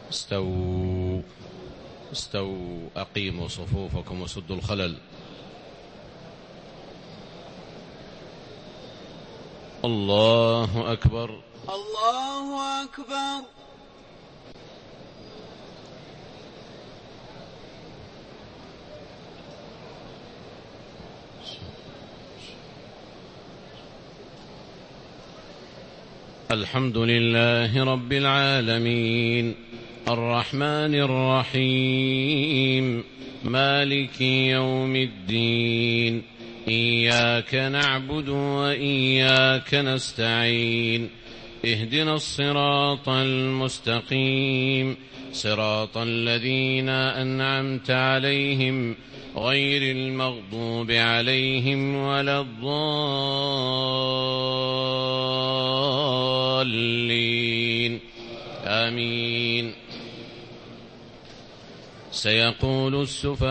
استووا استووا أقيموا صفوفكم وسدوا الخلل. الله أكبر الله أكبر. الحمد لله رب العالمين الرحمن الرحيم مالك يوم الدين إياك نعبد وإياك نستعين اهدنا الصراط المستقيم صراط الذين أنعمت عليهم غير المغضوب عليهم ولا الضالين آمين. سيقول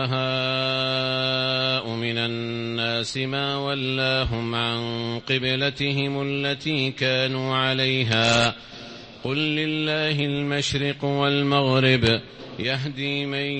السفهاء من الناس ما ولاهم عن قبلتهم التي كانوا عليها قل لله المشرق والمغرب يهدي من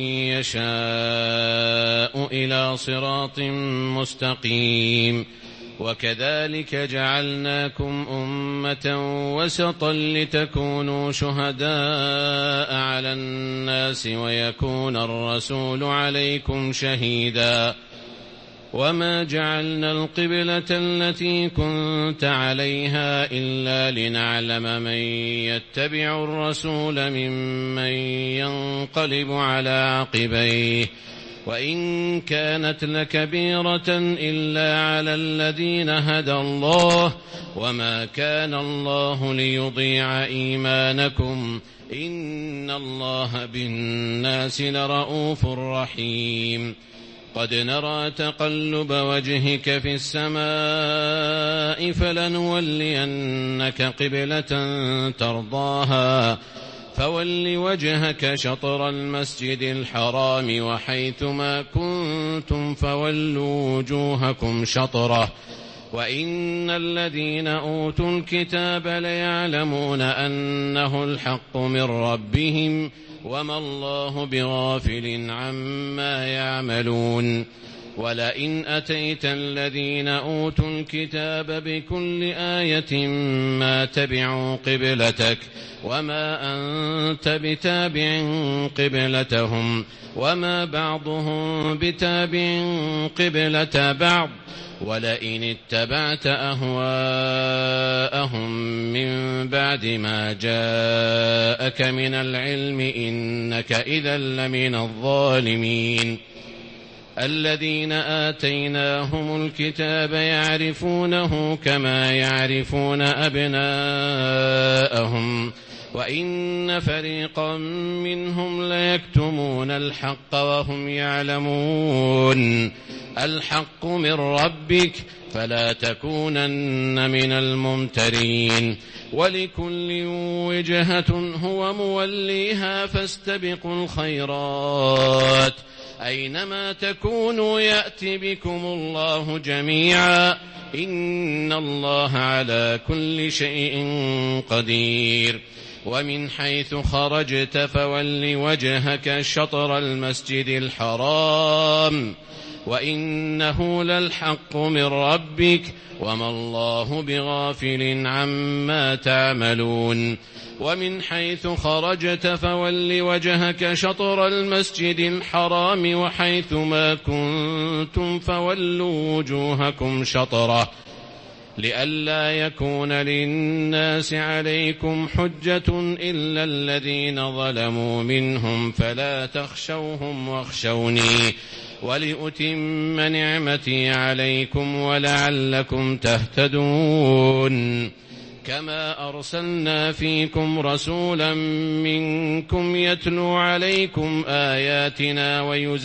يشاء إلى صراط مستقيم. وكذلك جعلناكم أمة وسطا لتكونوا شهداء على الناس ويكون الرسول عليكم شهيدا. وما جعلنا القبلة التي كنت عليها إلا لنعلم من يتبع الرسول ممن ينقلب على عقبيه وإن كانت لكبيرة إلا على الذين هدى الله وما كان الله ليضيع إيمانكم إن الله بالناس لرؤوف رحيم. قد نرى تقلب وجهك في السماء فلنولينك قبلة ترضاها فول وجهك شطر المسجد الحرام وحيثما كنتم فولوا وجوهكم شطره وإن الذين أوتوا الكتاب ليعلمون أنه الحق من ربهم وما الله بغافل عما يعملون. ولئن أتيت الذين أوتوا الكتاب بكل آية ما تبعوا قبلتك وما أنت بتابع قبلتهم وما بعضهم بتابع قبلة بعض ولئن اتبعت أهواءهم من بعد ما جاءك من العلم إنك إذا لمن الظالمين. الذين آتيناهم الكتاب يعرفونه كما يعرفون أبناءهم وإن فريقا منهم ليكتمون الحق وهم يعلمون. الحق من ربك فلا تكونن من الممترين. ولكل وجهة هو موليها فاستبقوا الخيرات أينما تكونوا يأتي بكم الله جميعا إن الله على كل شيء قدير. ومن حيث خرجت فول وجهك شطر المسجد الحرام وإنه للحق من ربك وما الله بغافل عما تعملون. ومن حيث خرجت فول وجهك شطر المسجد الحرام وحيث ما كنتم فولوا وجوهكم شطره لئلا يكون للناس عليكم حجة إلا الذين ظلموا منهم فلا تخشوهم واخشوني ولأتم نعمتي عليكم ولعلكم تهتدون. كما أرسلنا فيكم رسولا منكم يتلو عليكم آياتنا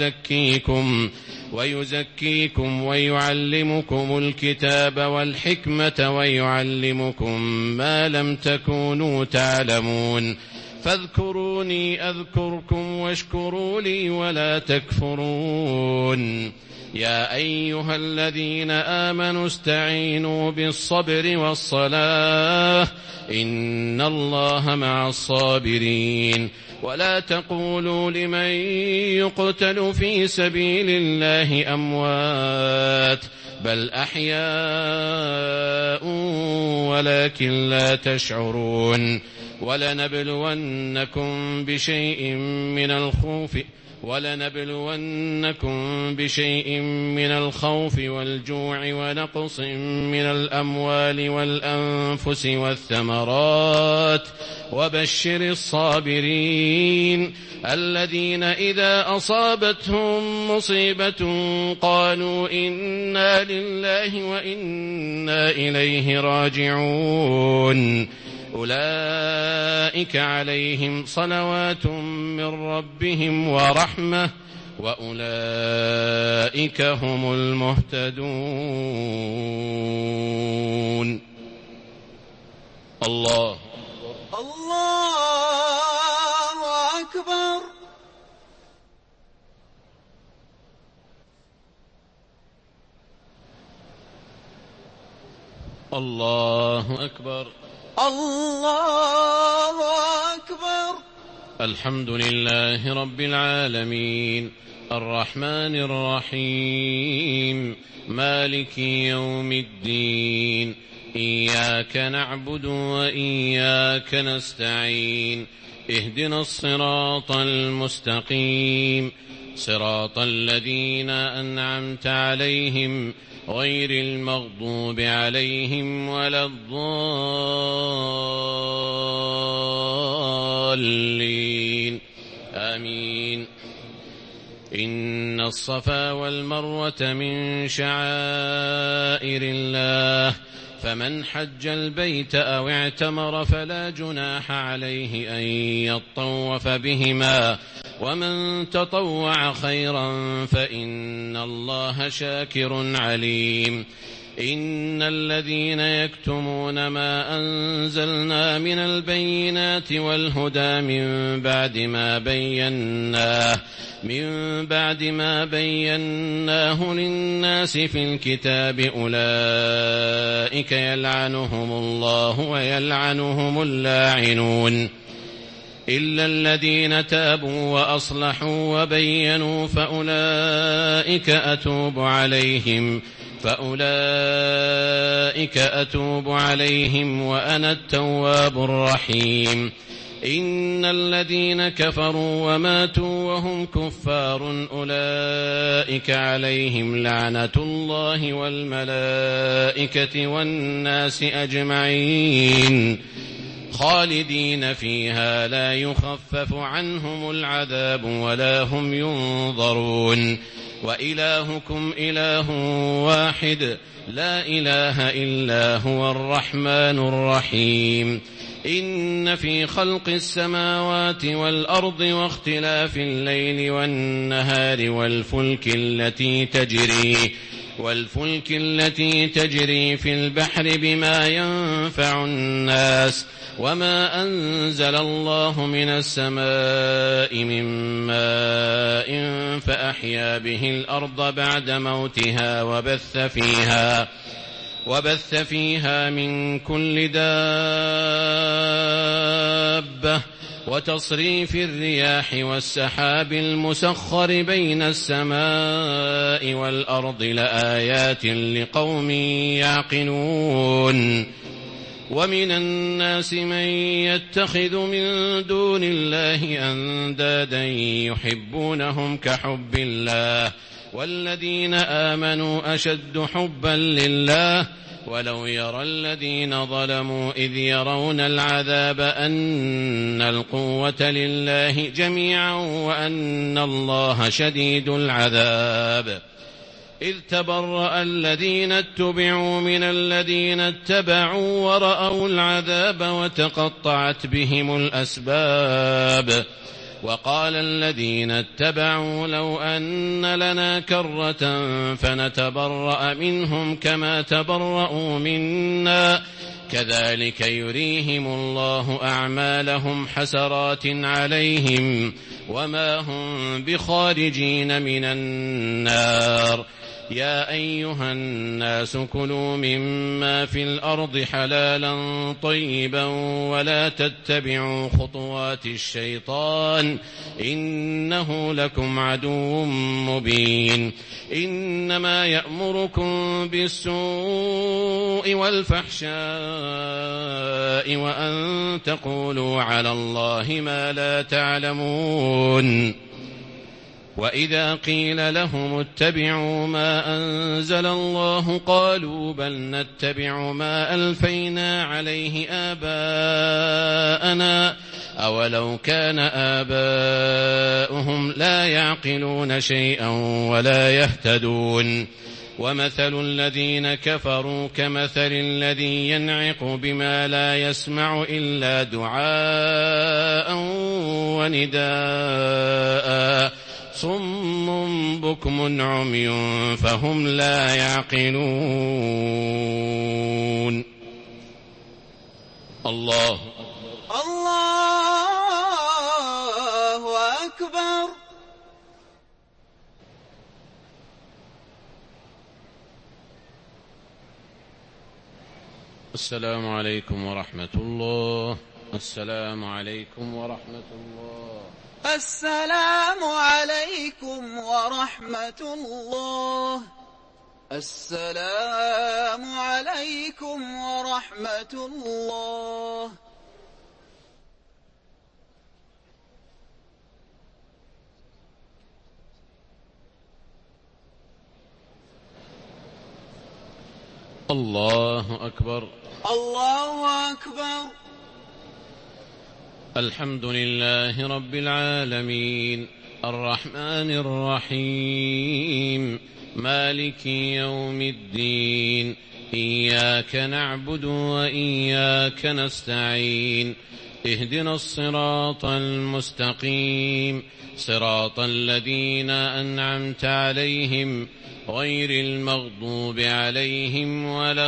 ويزكيكم ويعلمكم الكتاب والحكمة ويعلمكم ما لم تكونوا تعلمون فاذكروني أذكركم واشكروا لي ولا تكفرون. يا أيها الذين آمنوا استعينوا بالصبر والصلاة إن الله مع الصابرين. ولا تقولوا لمن يقتل في سبيل الله أموات بل أحياء ولكن لا تشعرون. ولنبلونكم بشيء من الخوف والجوع ونقص من الأموال والأنفس والثمرات وبشر الصابرين الذين إذا أصابتهم مصيبة قالوا إنا لله وإنا إليه راجعون. أولئك عليهم صلوات من ربهم ورحمة وأولئك هم المهتدون. الله أكبر. الله أكبر. الله أكبر. الحمد لله رب العالمين الرحمن الرحيم مالك يوم الدين إياك نعبد وإياك نستعين اهدنا الصراط المستقيم صراط الذين أنعمت عليهم غير المغضوب عليهم ولا الضالين آمين. إن الصفا والمروة من شعائر الله فمن حج البيت أو اعتمر فلا جناح عليه أن يطوف بهما ومن تطوع خيرا فإن الله شاكر عليم. إن الذين يكتمون ما أنزلنا من البينات والهدى من بعد ما بيناه للناس في الكتاب أولئك يلعنهم الله ويلعنهم اللاعنون إلا الذين تابوا وأصلحوا وبينوا فأولئك أتوب عليهم وأنا التواب الرحيم. إن الذين كفروا وماتوا وهم كفار أولئك عليهم لعنة الله والملائكة والناس أجمعين خالدين فيها لا يخفف عنهم العذاب ولا هم ينظرون. وإلهكم إله واحد لا إله إلا هو الرحمن الرحيم. إن في خلق السماوات والأرض واختلاف الليل والنهار والفلك التي تجري في البحر بما ينفع الناس وما أنزل الله من السماء من ماء فأحيا به الأرض بعد موتها وبث فيها من كل دابة وتصريف الرياح والسحاب المسخر بين السماء والأرض لآيات لقوم يعقلون. ومن الناس من يتخذ من دون الله أندادا يحبونهم كحب الله والذين آمنوا أشد حبا لله ولو يرى الذين ظلموا إذ يرون العذاب أن القوة لله جميعا وأن الله شديد العذاب. إذ تبرأ الذين اتبعوا من الذين اتبعوا ورأوا العذاب وتقطعت بهم الأسباب. وقال الذين اتبعوا لو أن لنا كرة فنتبرأ منهم كما تبرأوا منا كذلك يريهم الله أعمالهم حسرات عليهم وما هم بخارجين من النار. يا أيها الناس كلوا مما في الأرض حلالا طيبا ولا تتبعوا خطوات الشيطان إنه لكم عدو مبين. إنما يأمركم بالسوء والفحشاء وأن تقولوا على الله ما لا تعلمون. وإذا قيل لهم اتبعوا ما أنزل الله قالوا بل نتبع ما ألفينا عليه آباءنا أولو كان آباؤهم لا يعقلون شيئا ولا يهتدون. ومثل الذين كفروا كمثل الذي ينعق بما لا يسمع إلا دعاء ونداء صم بكم عمي فهم لا يعقلون. الله أكبر. السلام عليكم ورحمة الله. السلام عليكم ورحمة الله. السلام عليكم ورحمة الله. السلام عليكم ورحمة الله. الله أكبر. الله أكبر. الحمد لله رب العالمين الرحمن الرحيم مالك يوم الدين إياك نعبد وإياك نستعين اهدنا الصراط المستقيم صراط الذين أنعمت عليهم غير المغضوب عليهم ولا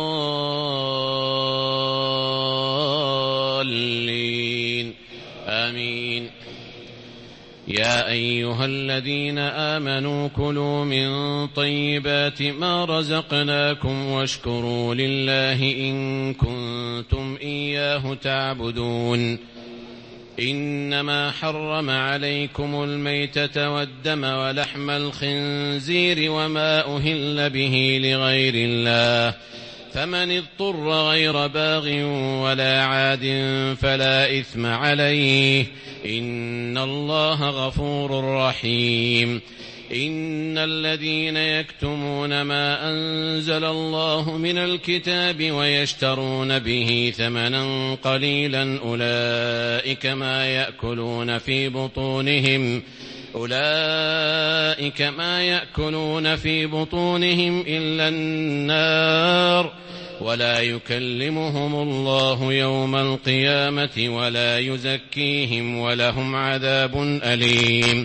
الضالين آمين. يا أيها الذين آمنوا كلوا من طيبات ما رزقناكم واشكروا لله إن كنتم إياه تعبدون. إنما حرم عليكم الميتة والدم ولحم الخنزير وما أهل به لغير الله فمن اضطر غير باغ ولا عاد فلا إثم عليه إن الله غفور رحيم. إن الذين يكتمون ما أنزل الله من الكتاب ويشترون به ثمنا قليلا أولئك ما يأكلون في بطونهم إلا النار ولا يكلمهم الله يوم القيامة ولا يزكيهم ولهم عذاب أليم.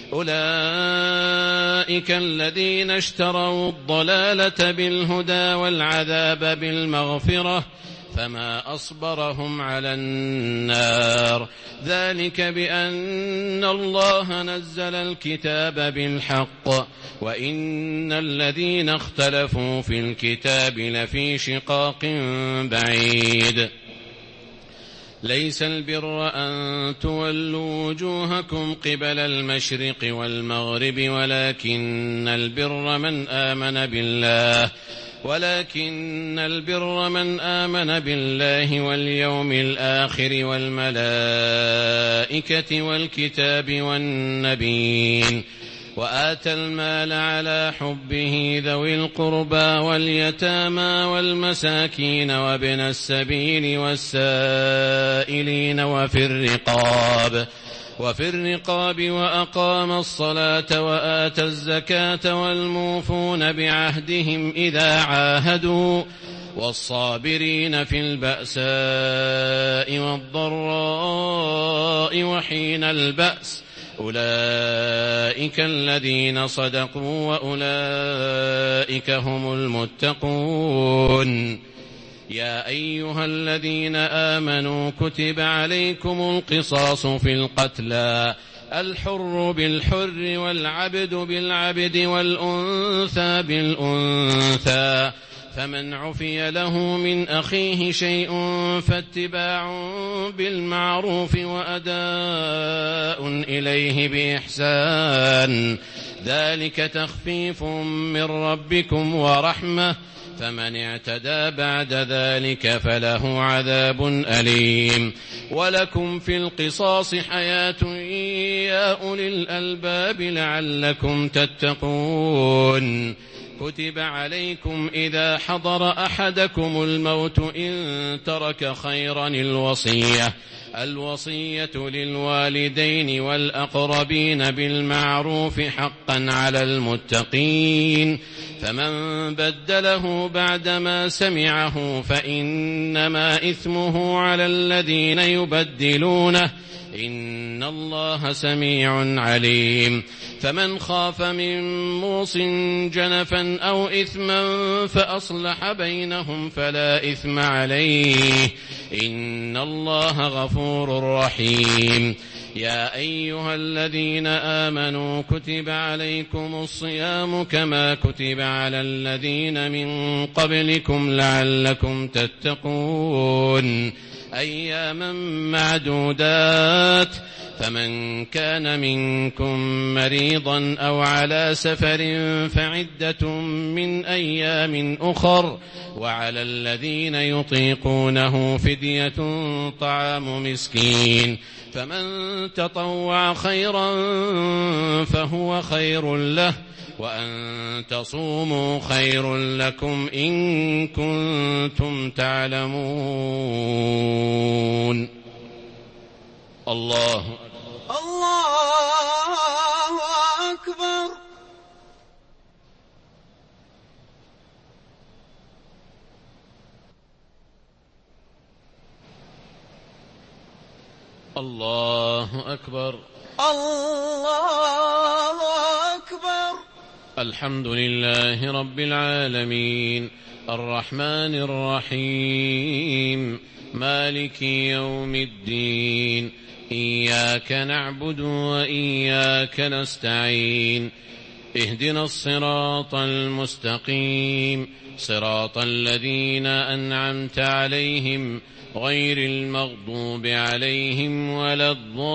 أولئك الذين اشتروا الضلالة بالهدى والعذاب بالمغفرة فما أصبرهم على النار ذلك بأن الله نزل الكتاب بالحق وإن الذين اختلفوا في الكتاب لفي شقاق بعيد. ليس البر أن تولوا وجوهكم قبل المشرق والمغرب ولكن البر من آمن بالله واليوم الآخر والملائكة والكتاب والنبيين وآتى المال على حبه ذوي القربى واليتامى والمساكين وابن السبيل والسائلين وفي الرقاب وأقام الصلاة وآتى الزكاة والموفون بعهدهم إذا عاهدوا والصابرين في البأساء والضراء وحين البأس أولئك الذين صدقوا وأولئك هم المتقون. يا أيها الذين آمنوا كتب عليكم القصاص في القتلى الحر بالحر والعبد بالعبد والأنثى بالأنثى فمن عفي له من أخيه شيء فاتباع بالمعروف وأداء إليه بإحسان ذلك تخفيف من ربكم ورحمة فمن اعتدى بعد ذلك فله عذاب أليم ولكم في القصاص حياة يا أولي الألباب لعلكم تتقون كتب عليكم إذا حضر أحدكم الموت إن ترك خيرا الوصية للوالدين والأقربين بالمعروف حقا على المتقين فمن بدله بعدما سمعه فإنما إثمه على الذين يبدلونه إن الله سميع عليم فمن خاف من موص جنفا أو إثما فأصلح بينهم فلا إثم عليه إن الله غفور رحيم يا أيها الذين آمنوا كتب عليكم الصيام كما كتب على الذين من قبلكم لعلكم تتقون أياما معدودات فمن كان منكم مريضا أو على سفر فعدة من أيام أخر وعلى الذين يطيقونه فدية طعام مسكين فمن تطوع خيرا فهو خير له وأن تصوموا خير لكم إن كنتم تعلمون الله أكبر الله أكبر الله أكبر الحمد لله رب العالمين الرحمن الرحيم مالك يوم الدين إياك نعبد وإياك نستعين اهدنا الصراط المستقيم صراط الذين أنعمت عليهم غير المغضوب عليهم ولا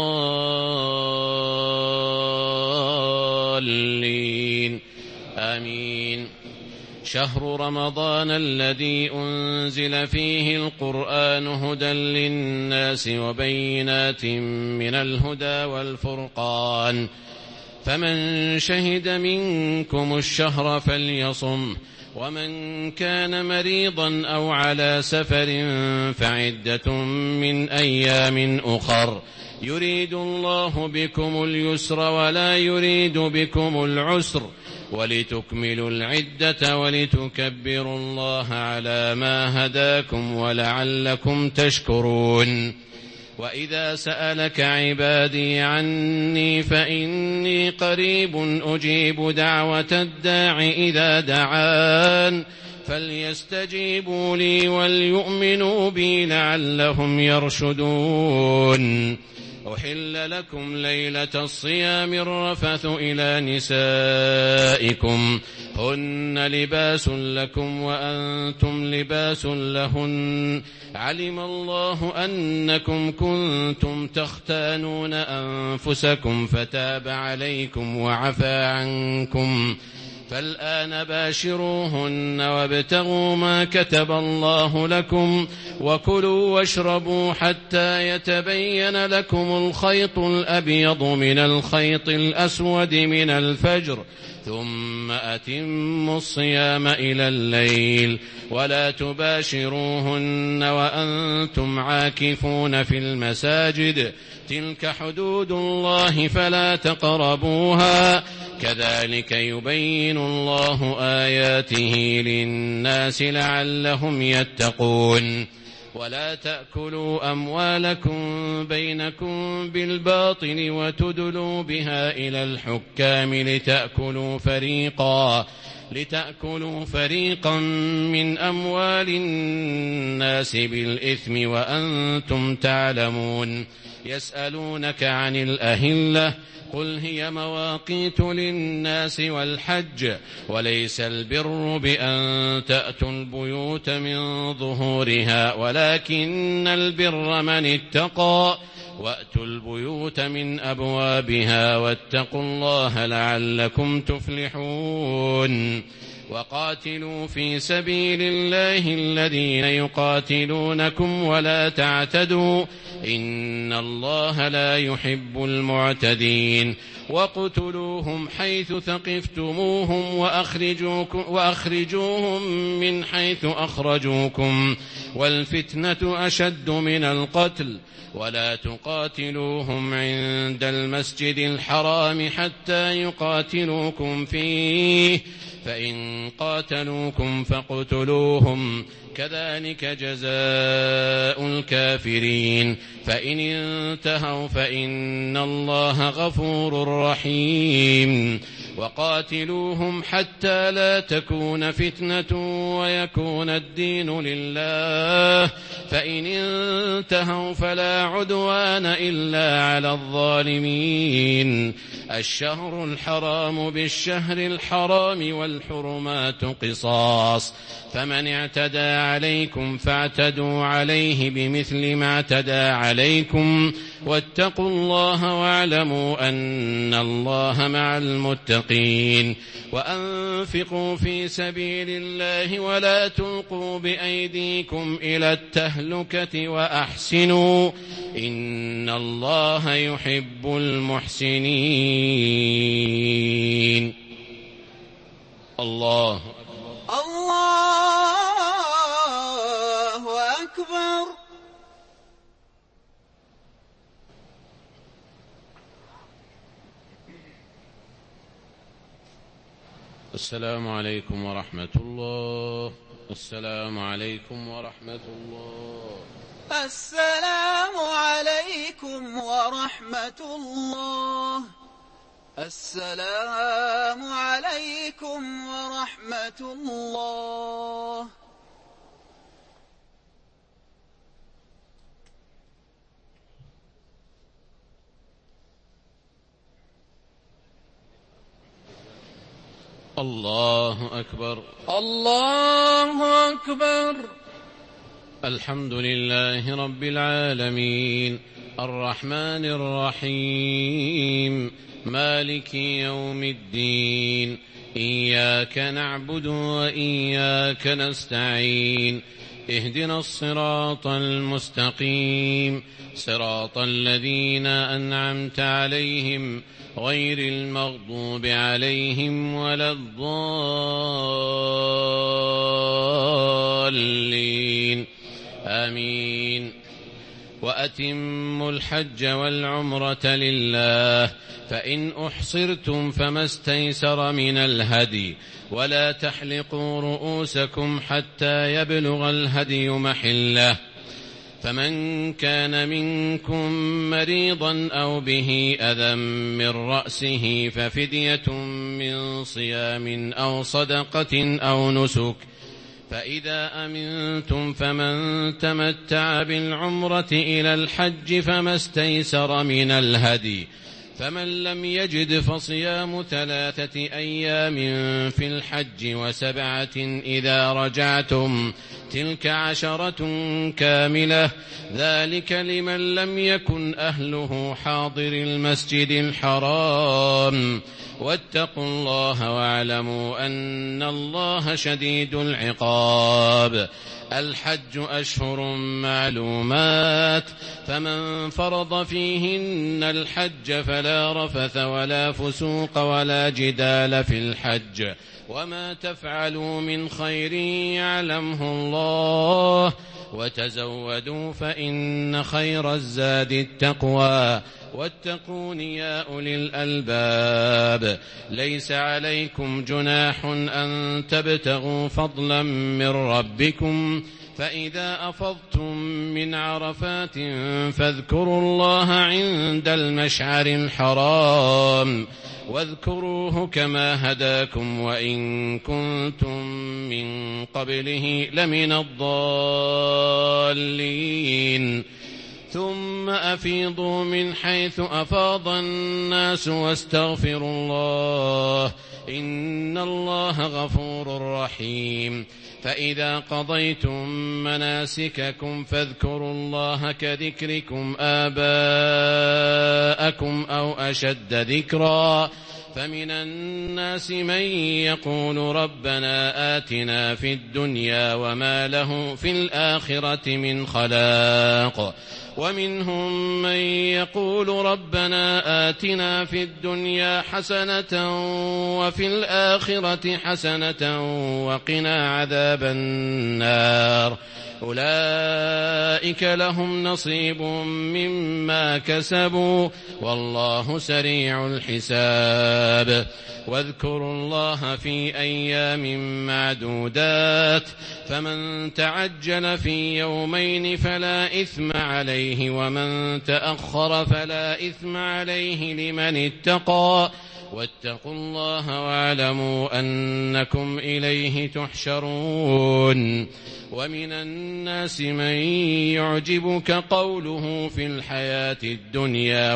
الضالين آمين شهر رمضان الذي أنزل فيه القرآن هدى للناس وبينات من الهدى والفرقان فمن شهد منكم الشهر فليصم ومن كان مريضا أو على سفر فعدة من أيام أخر يريد الله بكم اليسر ولا يريد بكم العسر ولتكملوا العدة ولتكبروا الله على ما هداكم ولعلكم تشكرون وإذا سألك عبادي عني فإني قريب أجيب دعوة الداع إذا دعان فليستجيبوا لي وليؤمنوا بي لعلهم يرشدون أحل لكم ليلة الصيام الرفث إلى نسائكم هن لباس لكم وأنتم لباس لهن علم الله أنكم كنتم تختانون أنفسكم فتاب عليكم وعفى عنكم فالآن باشروهن وابتغوا ما كتب الله لكم وكلوا واشربوا حتى يتبين لكم الخيط الأبيض من الخيط الأسود من الفجر ثم أتموا الصيام إلى الليل ولا تباشروهن وأنتم عاكفون في المساجد تلك حدود الله فلا تقربوها كذلك يبين الله آياته للناس لعلهم يتقون ولا تأكلوا أموالكم بينكم بالباطل وتدلوا بها إلى الحكام لتأكلوا فريقا من أموال الناس بالإثم وأنتم تعلمون يسألونك عن الأهلة قل هي مواقيت للناس والحج وليس البر بأن تأتوا البيوت من ظهورها ولكن البر من اتقى وأتوا البيوت من أبوابها واتقوا الله لعلكم تفلحون وقاتلوا في سبيل الله الذين يقاتلونكم ولا تعتدوا إن الله لا يحب المعتدين وقتلوهم حيث ثقفتموهم وأخرجوهم من حيث أخرجوكم والفتنة أشد من القتل ولا تقاتلوهم عند المسجد الحرام حتى يقاتلوكم فيه فإن قاتلوكم فاقتلوهم كذلك جزاء الكافرين فإن انتهوا فإن الله غفور رحيم وقاتلوهم حتى لا تكون فتنة ويكون الدين لله فإن انتهوا فلا عدوان إلا على الظالمين الشهر الحرام بالشهر الحرام والحرمات قصاص فمن اعتدى عليكم فاعتدوا عليه بمثل ما اعتدى عليكم واتقوا الله واعلموا أن الله مع المتقين وأنفقوا في سبيل الله ولا تلقوا بأيديكم إلى التهلكة وأحسنوا إن الله يحب المحسنين الله أكبر. السلام عليكم ورحمة الله. السلام عليكم ورحمة الله. السلام عليكم ورحمة الله. السلام عليكم ورحمة الله. الله أكبر. الله أكبر. الحمد لله رب العالمين الرحمن الرحيم مالك يوم الدين إياك نعبد وإياك نستعين اهدنا الصراط المستقيم صراط الذين أنعمت عليهم غير المغضوب عليهم ولا الضالين آمين. وأتموا الحج والعمرة لله فإن أحصرتم فما استيسر من الهدي ولا تحلقوا رؤوسكم حتى يبلغ الهدي محله فمن كان منكم مريضا أو به أذى من رأسه ففدية من صيام أو صدقة أو نسك فإذا أمنتم فمن تمتع بالعمرة إلى الحج فما استيسر من الهدي فمن لم يجد فصيام 3 أيام في الحج و7 إذا رجعتم تلك 10 كاملة ذلك لمن لم يكن أهله حاضر المسجد الحرام واتقوا الله واعلموا أن الله شديد العقاب. الحج أشهر معلومات فمن فرض فيهن الحج فلا رفث ولا فسوق ولا جدال في الحج وما تفعلوا من خير يعلمه الله وتزودوا فإن خير الزاد التقوى واتقون يا أولي الألباب. ليس عليكم جناح أن تبتغوا فضلا من ربكم، فإذا أفضتم من عرفات فاذكروا الله عند المشعر الحرام، واذكروه كما هداكم وإن كنتم من قبله لمن الضالين. ثم أفيضوا من حيث أفاض الناس واستغفروا الله، إن الله غفور رحيم. فإذا قضيتم مناسككم فاذكروا الله كذكركم آباءكم أو أشد ذكرا. فمن الناس من يقول ربنا آتنا في الدنيا وما له في الآخرة من خلاق، ومنهم من يقول ربنا آتنا في الدنيا حسنة وفي الآخرة حسنة وقنا عذاب النار. أولئك لهم نصيب مما كسبوا والله سريع الحساب. واذكروا الله في أيام معدودات، فمن تعجل في يومين فلا إثم عليه، ومن تأخر فلا إثم عليه لمن اتقى. واتقوا الله واعلموا أنكم إليه تحشرون. ومن الناس من يعجبك قوله في الحياة الدنيا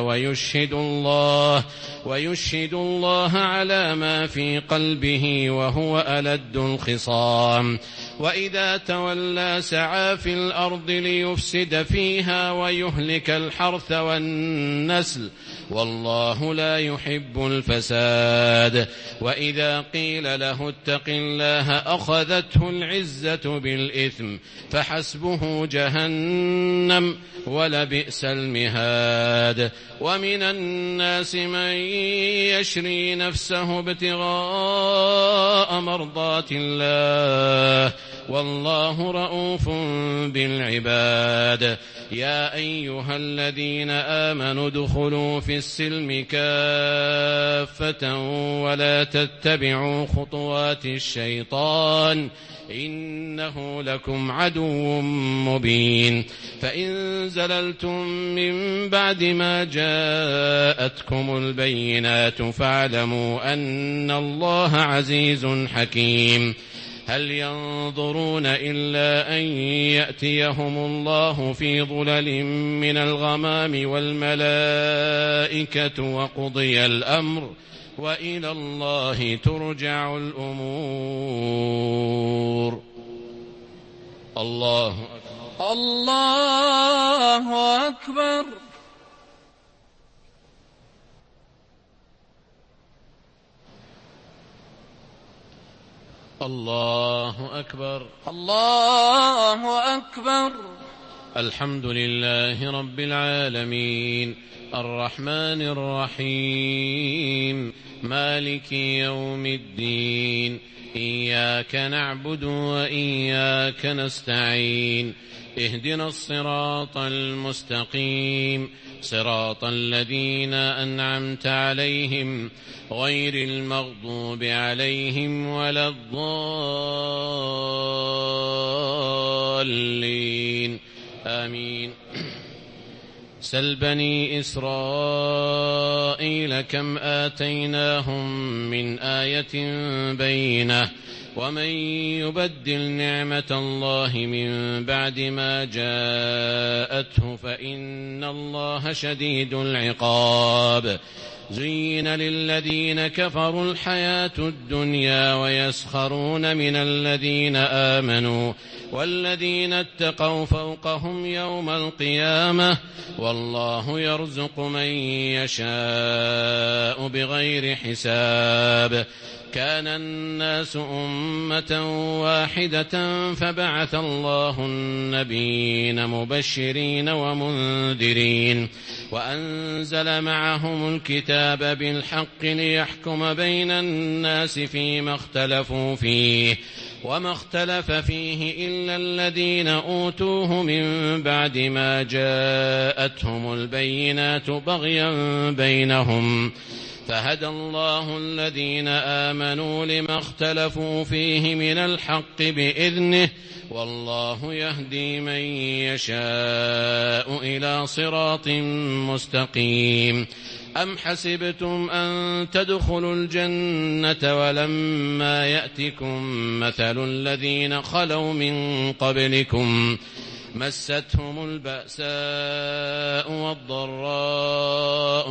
ويشهد الله على ما في قلبه وهو ألد الخصام. وإذا تولى سعى في الأرض ليفسد فيها ويهلك الحرث والنسل، والله لا يحب الفساد. وإذا قيل له اتق الله أخذته العزة بالإثم، فحسبه جهنم ولبئس المهاد. ومن الناس من يشري نفسه ابتغاء مرضات الله، والله رؤوف بالعباد. يا أيها الذين آمنوا ادخلوا في السلم كافة ولا تتبعوا خطوات الشيطان، إنه لكم عدو مبين. فإن زللتم من بعد ما جاءتكم البينات فاعلموا أن الله عزيز حكيم. هل ينظرون إلا أن يأتيهم الله في ظلل من الغمام والملائكة وقضي الأمر، وإلى الله ترجع الأمور. الله أكبر. الله أكبر. الله أكبر. الله أكبر. الحمد لله رب العالمين، الرحمن الرحيم، مالك يوم الدين، إياك نعبد وإياك نستعين، اهدنا الصراط المستقيم، صراط الذين أنعمت عليهم غير المغضوب عليهم ولا الضالين، آمين. سل بني إسرائيل كم آتيناهم من آية بينة، ومن يبدل نعمة الله من بعد ما جاءته فإن الله شديد العقاب. زين للذين كفروا الحياة الدنيا ويسخرون من الذين آمنوا، والذين اتقوا فوقهم يوم القيامة، والله يرزق من يشاء بغير حساب. كان الناس أمة واحدة فبعث الله النبيين مبشرين ومنذرين وأنزل معهم الكتاب بالحق ليحكم بين الناس فيما اختلفوا فيه وما اختلف فيه إلا الذين أوتوه من بعد ما جاءتهم البينات بغيا بينهم فهدى الله الذين آمنوا لما اختلفوا فيه من الحق بإذنه والله يهدي من يشاء إلى صراط مستقيم. أم حسبتم أن تدخلوا الجنة ولما يأتكم مثل الذين خلوا من قبلكم مستهم البأساء والضراء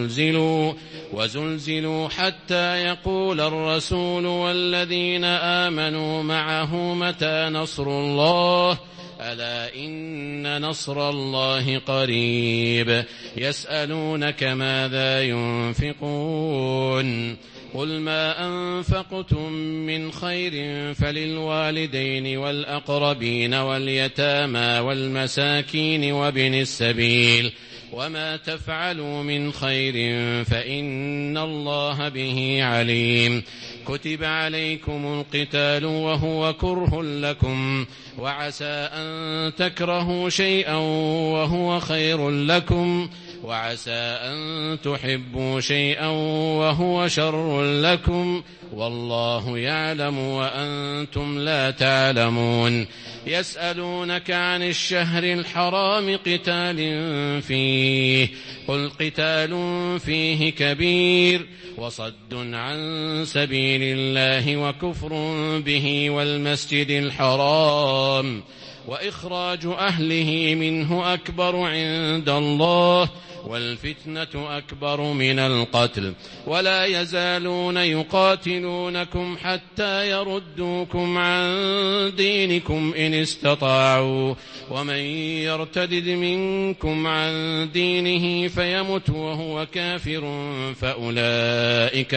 وزلزلوا حتى يقول الرسول والذين آمنوا معه متى نصر الله ألا إن نصر الله قريب. يسألونك ماذا ينفقون قل ما أنفقتم من خير فللوالدين والأقربين واليتامى والمساكين وابن السبيل وما تفعلوا من خير فإن الله به عليم. كتب عليكم القتال وهو كره لكم وعسى أن تكرهوا شيئا وهو خير لكم وعسى أن تحبوا شيئا وهو شر لكم والله يعلم وأنتم لا تعلمون. يسألونك عن الشهر الحرام قتال فيه قل قتال فيه كبير وصد عن سبيل الله وكفر به والمسجد الحرام وإخراج أهله منه أكبر عند الله والفتنة أكبر من القتل ولا يزالون يقاتلونكم حتى يردوكم عن دينكم إن استطاعوا ومن يرتدد منكم عن دينه فيمت وهو كافر فأولئك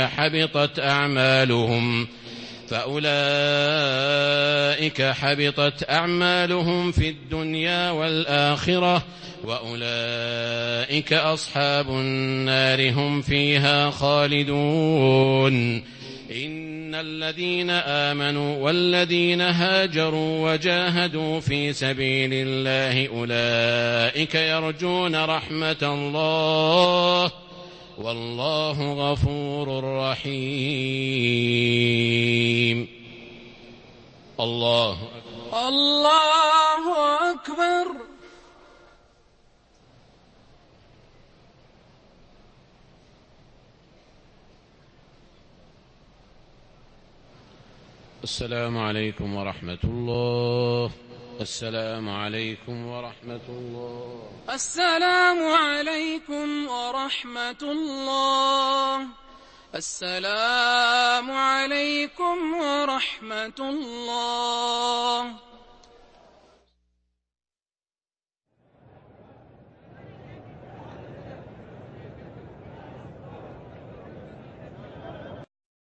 حبطت أعمالهم في الدنيا والآخرة وأولئك أصحاب النار هم فيها خالدون. إن الذين آمنوا والذين هاجروا وجاهدوا في سبيل الله أولئك يرجون رحمة الله والله غفور رحيم. الله أكبر. الله أكبر. السلام عليكم ورحمة الله. السلام عليكم ورحمة الله. السلام عليكم ورحمة الله. السلام عليكم ورحمة الله.